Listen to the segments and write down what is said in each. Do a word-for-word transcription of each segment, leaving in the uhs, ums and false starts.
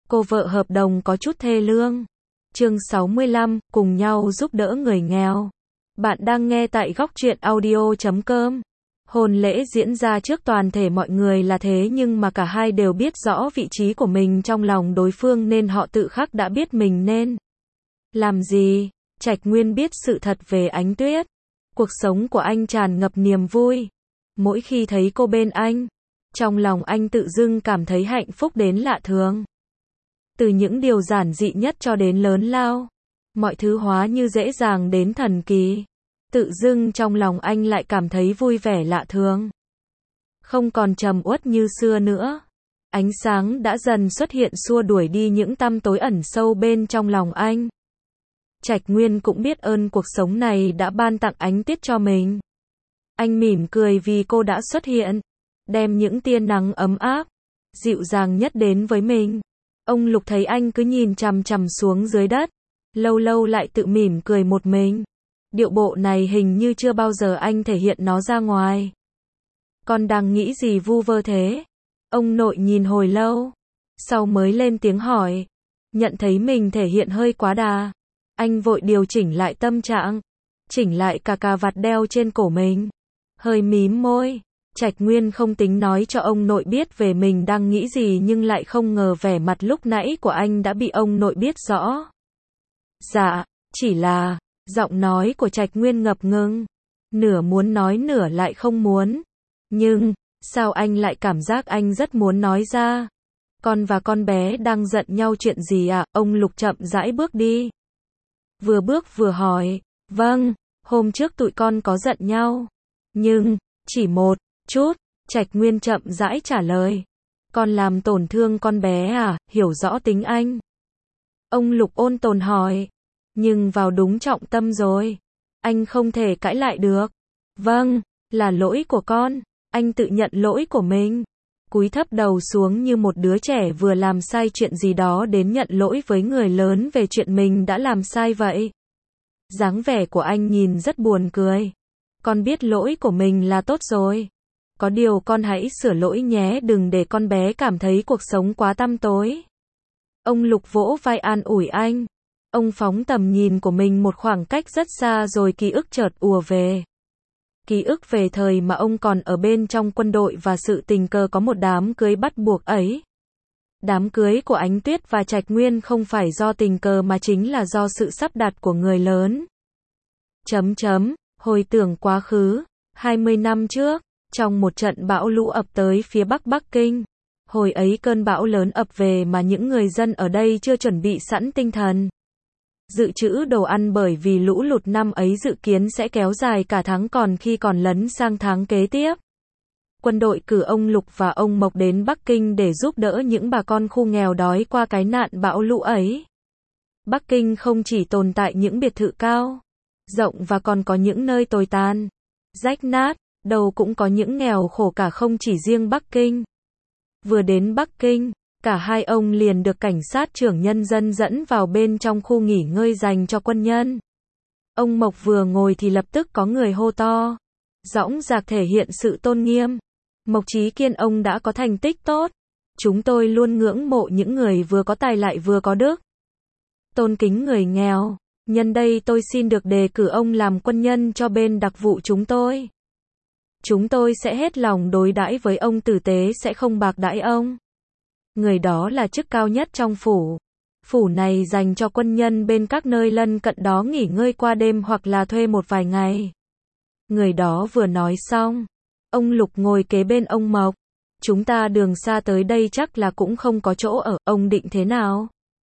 Cô vợ hợp đồng có chút thê lương. Chương sáu mươi lăm, cùng nhau giúp đỡ người nghèo. Bạn đang nghe tại góc truyện audio chấm com. Hôn lễ diễn ra trước toàn thể mọi người là thế nhưng mà cả hai đều biết rõ vị trí của mình trong lòng đối phương nên họ tự khắc đã biết mình nên làm gì. Trạch Nguyên biết sự thật về Ánh Tuyết. Cuộc sống của anh tràn ngập niềm vui. Mỗi khi thấy cô bên anh, trong lòng anh tự dưng cảm thấy hạnh phúc đến lạ thường. Từ những điều giản dị nhất cho đến lớn lao, mọi thứ hóa như dễ dàng đến thần kỳ. Tự dưng trong lòng anh lại cảm thấy vui vẻ lạ thường. Không còn trầm uất như xưa nữa. Ánh sáng đã dần xuất hiện xua đuổi đi những tăm tối ẩn sâu bên trong lòng anh. Trạch Nguyên cũng biết ơn cuộc sống này đã ban tặng Ánh Tuyết cho mình. Anh mỉm cười vì cô đã xuất hiện, đem những tia nắng ấm áp, dịu dàng nhất đến với mình. Ông Lục thấy anh cứ nhìn chằm chằm xuống dưới đất, lâu lâu lại tự mỉm cười một mình. Điệu bộ này hình như chưa bao giờ anh thể hiện nó ra ngoài. Con đang nghĩ gì vu vơ thế? Ông nội nhìn hồi lâu, sau mới lên tiếng hỏi. Nhận thấy mình thể hiện hơi quá đà, anh vội điều chỉnh lại tâm trạng, chỉnh lại cả cà vạt đeo trên cổ mình, hơi mím môi. Trạch Nguyên không tính nói cho ông nội biết về mình đang nghĩ gì nhưng lại không ngờ vẻ mặt lúc nãy của anh đã bị ông nội biết rõ. Dạ, chỉ là, giọng nói của Trạch Nguyên ngập ngừng, nửa muốn nói nửa lại không muốn. Nhưng, sao anh lại cảm giác anh rất muốn nói ra? Con và con bé đang giận nhau chuyện gì ạ? Ông Lục chậm rãi bước đi. Vừa bước vừa hỏi, vâng, hôm trước tụi con có giận nhau. Nhưng, chỉ một chút, Trạch Nguyên chậm rãi trả lời. Con làm tổn thương con bé à, hiểu rõ tính anh. Ông Lục ôn tồn hỏi. Nhưng vào đúng trọng tâm rồi. Anh không thể cãi lại được. Vâng, là lỗi của con. Anh tự nhận lỗi của mình. Cúi thấp đầu xuống như một đứa trẻ vừa làm sai chuyện gì đó đến nhận lỗi với người lớn về chuyện mình đã làm sai vậy. Dáng vẻ của anh nhìn rất buồn cười. Con biết lỗi của mình là tốt rồi. Có điều con hãy sửa lỗi nhé, đừng để con bé cảm thấy cuộc sống quá tăm tối. Ông Lục vỗ vai an ủi anh. Ông phóng tầm nhìn của mình một khoảng cách rất xa rồi ký ức chợt ùa về. Ký ức về thời mà ông còn ở bên trong quân đội và sự tình cờ có một đám cưới bắt buộc ấy. Đám cưới của Ánh Tuyết và Trạch Nguyên không phải do tình cờ mà chính là do sự sắp đặt của người lớn. Chấm chấm, hồi tưởng quá khứ, hai mươi năm trước, trong một trận bão lũ ập tới phía bắc Bắc Kinh. Hồi ấy cơn bão lớn ập về mà những người dân ở đây chưa chuẩn bị sẵn tinh thần. Dự trữ đồ ăn bởi vì lũ lụt năm ấy dự kiến sẽ kéo dài cả tháng còn khi còn lấn sang tháng kế tiếp. Quân đội cử ông Lục và ông Mộc đến Bắc Kinh để giúp đỡ những bà con khu nghèo đói qua cái nạn bão lũ ấy. Bắc Kinh không chỉ tồn tại những biệt thự cao, rộng và còn có những nơi tồi tàn, rách nát, đâu cũng có những nghèo khổ cả không chỉ riêng Bắc Kinh. Vừa đến Bắc Kinh, cả hai ông liền được cảnh sát trưởng nhân dân dẫn vào bên trong khu nghỉ ngơi dành cho quân nhân. Ông Mộc vừa ngồi thì lập tức có người hô to, dõng dạc thể hiện sự tôn nghiêm. Mộc Chí Kiên, ông đã có thành tích tốt. Chúng tôi luôn ngưỡng mộ những người vừa có tài lại vừa có đức. Tôn kính người nghèo. Nhân đây tôi xin được đề cử ông làm quân nhân cho bên đặc vụ chúng tôi. Chúng tôi sẽ hết lòng đối đãi với ông tử tế, sẽ không bạc đãi ông. Người đó là chức cao nhất trong phủ. Phủ này dành cho quân nhân bên các nơi lân cận đó nghỉ ngơi qua đêm hoặc là thuê một vài ngày. Người đó vừa nói xong, ông Lục ngồi kế bên ông Mộc. Chúng ta đường xa tới đây chắc là cũng không có chỗ ở, ông định thế nào?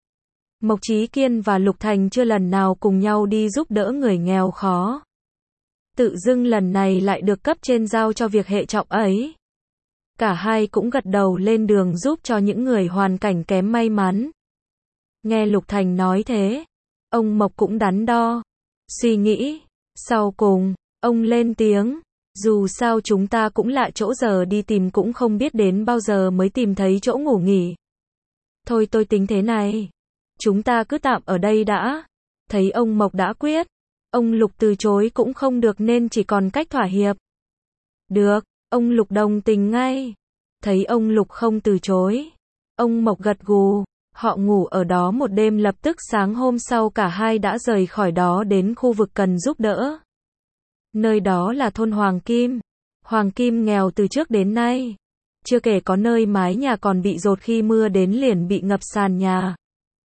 Mộc Chí Kiên và Lục Thành chưa lần nào cùng nhau đi giúp đỡ người nghèo khó. Tự dưng lần này lại được cấp trên giao cho việc hệ trọng ấy. Cả hai cũng gật đầu lên đường giúp cho những người hoàn cảnh kém may mắn. Nghe Lục Thành nói thế, ông Mộc cũng đắn đo, suy nghĩ. Sau cùng, ông lên tiếng, dù sao chúng ta cũng lạ chỗ, giờ đi tìm cũng không biết đến bao giờ mới tìm thấy chỗ ngủ nghỉ. Thôi tôi tính thế này, chúng ta cứ tạm ở đây đã. Thấy ông Mộc đã quyết, ông Lục từ chối cũng không được nên chỉ còn cách thỏa hiệp. Được, ông Lục đồng tình ngay. Thấy ông Lục không từ chối, ông Mộc gật gù, Họ ngủ ở đó một đêm, lập tức sáng hôm sau cả hai đã rời khỏi đó đến khu vực cần giúp đỡ. Nơi đó là thôn Hoàng Kim. Hoàng Kim nghèo từ trước đến nay. Chưa kể có nơi mái nhà còn bị dột khi mưa đến liền bị ngập sàn nhà.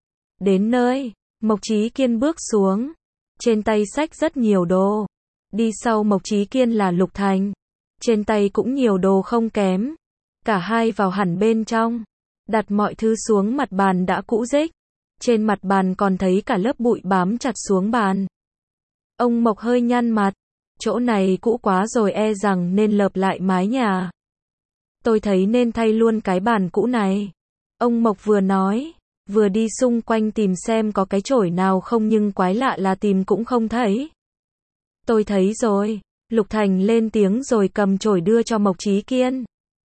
Đến nơi, Mộc Chí Kiên bước xuống. Trên tay xách rất nhiều đồ. Đi sau Mộc Chí Kiên là Lục Thành. Trên tay cũng nhiều đồ không kém. Cả hai vào hẳn bên trong. Đặt mọi thứ xuống mặt bàn đã cũ rích. Trên mặt bàn còn thấy cả lớp bụi bám chặt xuống bàn. Ông Mộc hơi nhăn mặt. Chỗ này cũ quá rồi, e rằng nên lợp lại mái nhà. Tôi thấy nên thay luôn cái bàn cũ này. Ông Mộc vừa nói, vừa đi xung quanh tìm xem có cái chổi nào không, nhưng quái lạ là tìm cũng không thấy. Tôi thấy rồi. Lục Thành lên tiếng rồi cầm chổi đưa cho Mộc Chí Kiên.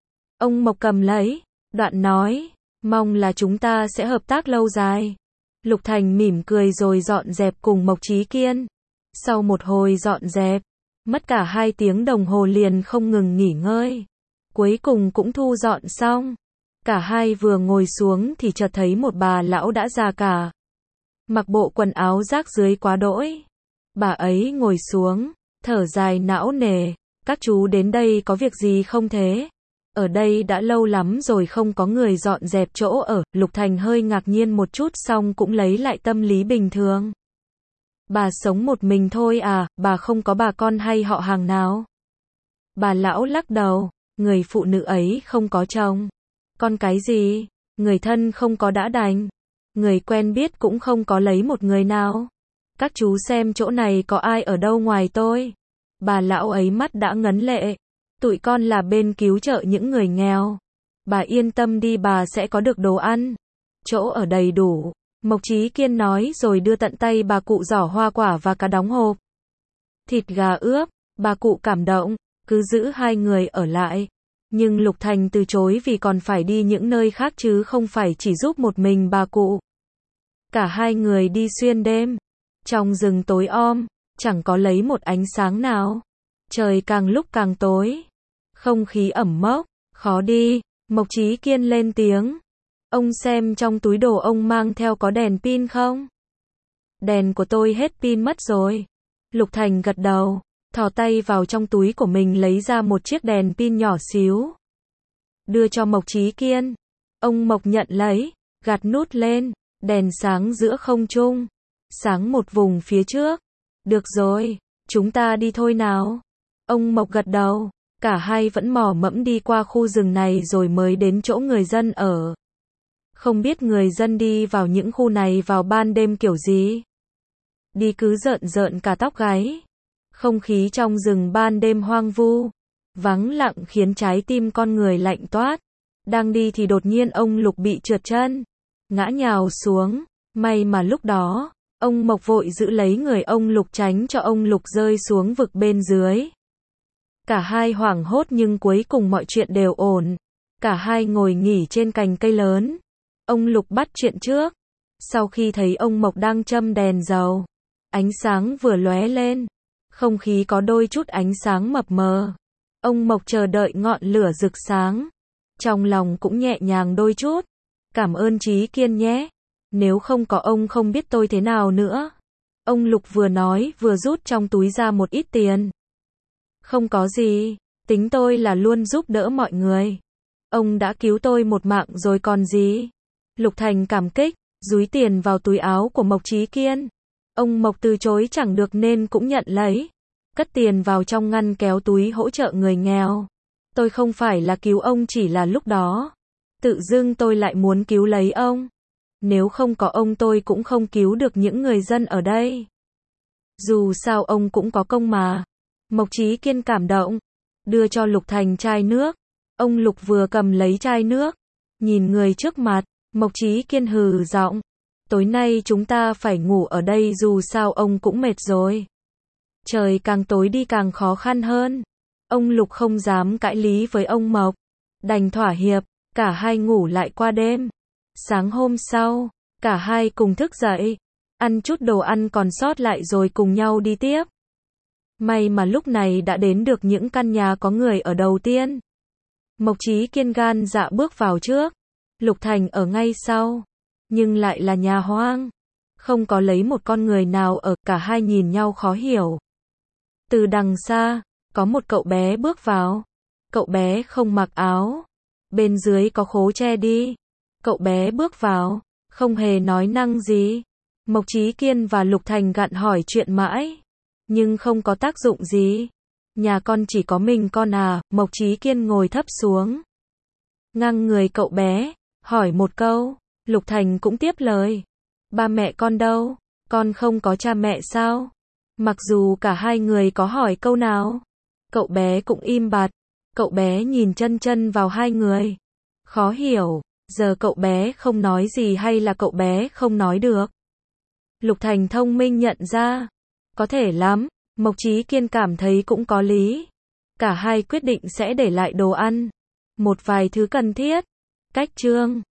Ông Mộc cầm lấy, đoạn nói, mong là chúng ta sẽ hợp tác lâu dài. Lục Thành mỉm cười rồi dọn dẹp cùng Mộc Chí Kiên. Sau một hồi dọn dẹp, mất cả hai tiếng đồng hồ liền không ngừng nghỉ ngơi. Cuối cùng cũng thu dọn xong. Cả hai vừa ngồi xuống thì chợt thấy một bà lão đã già cả. Mặc bộ quần áo rách rưới quá đỗi. Bà ấy ngồi xuống, thở dài não nề. Các chú đến đây có việc gì không thế? Ở đây đã lâu lắm rồi không có người dọn dẹp chỗ ở. Lục Thành hơi ngạc nhiên một chút xong cũng lấy lại tâm lý bình thường. Bà sống một mình thôi à, bà không có bà con hay họ hàng nào? Bà lão lắc đầu, người phụ nữ ấy không có chồng. Con cái gì? Người thân không có đã đành. Người quen biết cũng không có lấy một người nào. Các chú xem chỗ này có ai ở đâu ngoài tôi? Bà lão ấy mắt đã ngấn lệ. Tụi con là bên cứu trợ những người nghèo. Bà yên tâm đi, bà sẽ có được đồ ăn. Chỗ ở đầy đủ. Mộc Chí Kiên nói rồi đưa tận tay bà cụ giỏ hoa quả và cá đóng hộp. Thịt gà ướp. Bà cụ cảm động, cứ giữ hai người ở lại. Nhưng Lục Thành từ chối vì còn phải đi những nơi khác chứ không phải chỉ giúp một mình bà cụ. Cả hai người đi xuyên đêm. Trong rừng tối om, chẳng có lấy một ánh sáng nào. Trời càng lúc càng tối. Không khí ẩm mốc, khó đi. Mộc Chí Kiên lên tiếng. Ông xem trong túi đồ ông mang theo có đèn pin không? Đèn của tôi hết pin mất rồi. Lục Thành gật đầu, thò tay vào trong túi của mình lấy ra một chiếc đèn pin nhỏ xíu. Đưa cho Mộc Chí Kiên. Ông Mộc nhận lấy, gạt nút lên, đèn sáng giữa không trung. Sáng một vùng phía trước. Được rồi, chúng ta đi thôi nào. Ông Mộc gật đầu, cả hai vẫn mò mẫm đi qua khu rừng này rồi mới đến chỗ người dân ở. Không biết người dân đi vào những khu này vào ban đêm kiểu gì. Đi cứ rợn rợn cả tóc gáy. Không khí trong rừng ban đêm hoang vu, vắng lặng khiến trái tim con người lạnh toát. Đang đi thì đột nhiên ông Lục bị trượt chân, ngã nhào xuống. May mà lúc đó, ông Mộc vội giữ lấy người ông Lục tránh cho ông Lục rơi xuống vực bên dưới. Cả hai hoảng hốt nhưng cuối cùng mọi chuyện đều ổn. Cả hai ngồi nghỉ trên cành cây lớn. Ông Lục bắt chuyện trước. Sau khi thấy ông Mộc đang châm đèn dầu, ánh sáng vừa lóe lên, không khí có đôi chút ánh sáng mập mờ. Ông Mộc chờ đợi ngọn lửa rực sáng. Trong lòng cũng nhẹ nhàng đôi chút. Cảm ơn Chí Kiên nhé. Nếu không có ông không biết tôi thế nào nữa. Ông Lục vừa nói vừa rút trong túi ra một ít tiền. Không có gì, tính tôi là luôn giúp đỡ mọi người. Ông đã cứu tôi một mạng rồi còn gì. Lục Thành cảm kích, dúi tiền vào túi áo của Mộc Chí Kiên. Ông Mộc từ chối chẳng được nên cũng nhận lấy. Cất tiền vào trong ngăn kéo túi hỗ trợ người nghèo. Tôi không phải là cứu ông, chỉ là lúc đó tự dưng tôi lại muốn cứu lấy ông. Nếu không có ông tôi cũng không cứu được những người dân ở đây. Dù sao ông cũng có công mà. Mộc Chí Kiên cảm động, đưa cho Lục Thành chai nước. Ông Lục vừa cầm lấy chai nước, nhìn người trước mặt, Mộc Chí Kiên hừ giọng. Tối nay chúng ta phải ngủ ở đây, dù sao ông cũng mệt rồi. Trời càng tối đi càng khó khăn hơn. Ông Lục không dám cãi lý với ông Mộc, đành thỏa hiệp, cả hai ngủ lại qua đêm. Sáng hôm sau, cả hai cùng thức dậy, ăn chút đồ ăn còn sót lại rồi cùng nhau đi tiếp. May mà lúc này đã đến được những căn nhà có người ở đầu tiên. Mộc Chí Kiên gan dạ bước vào trước, Lục Thành ở ngay sau. nhưng lại là nhà hoang. Không có lấy một con người nào ở, cả hai nhìn nhau khó hiểu. Từ đằng xa, có một cậu bé bước vào. Cậu bé không mặc áo. Bên dưới có khố che đi. Cậu bé bước vào, không hề nói năng gì. Mộc Chí Kiên và Lục Thành gặn hỏi chuyện mãi, nhưng không có tác dụng gì. Nhà con chỉ có mình con à? Mộc Chí Kiên ngồi thấp xuống, ngang người cậu bé, hỏi một câu. Lục Thành cũng tiếp lời. Ba mẹ con đâu? Con không có cha mẹ sao? Mặc dù cả hai người có hỏi câu nào, cậu bé cũng im bặt. Cậu bé nhìn chân chân vào hai người. Khó hiểu, giờ cậu bé không nói gì hay là cậu bé không nói được? Lục Thành thông minh nhận ra. Có thể lắm, Mộc Chí Kiên cảm thấy cũng có lý. Cả hai quyết định sẽ để lại đồ ăn. Một vài thứ cần thiết. Cách chương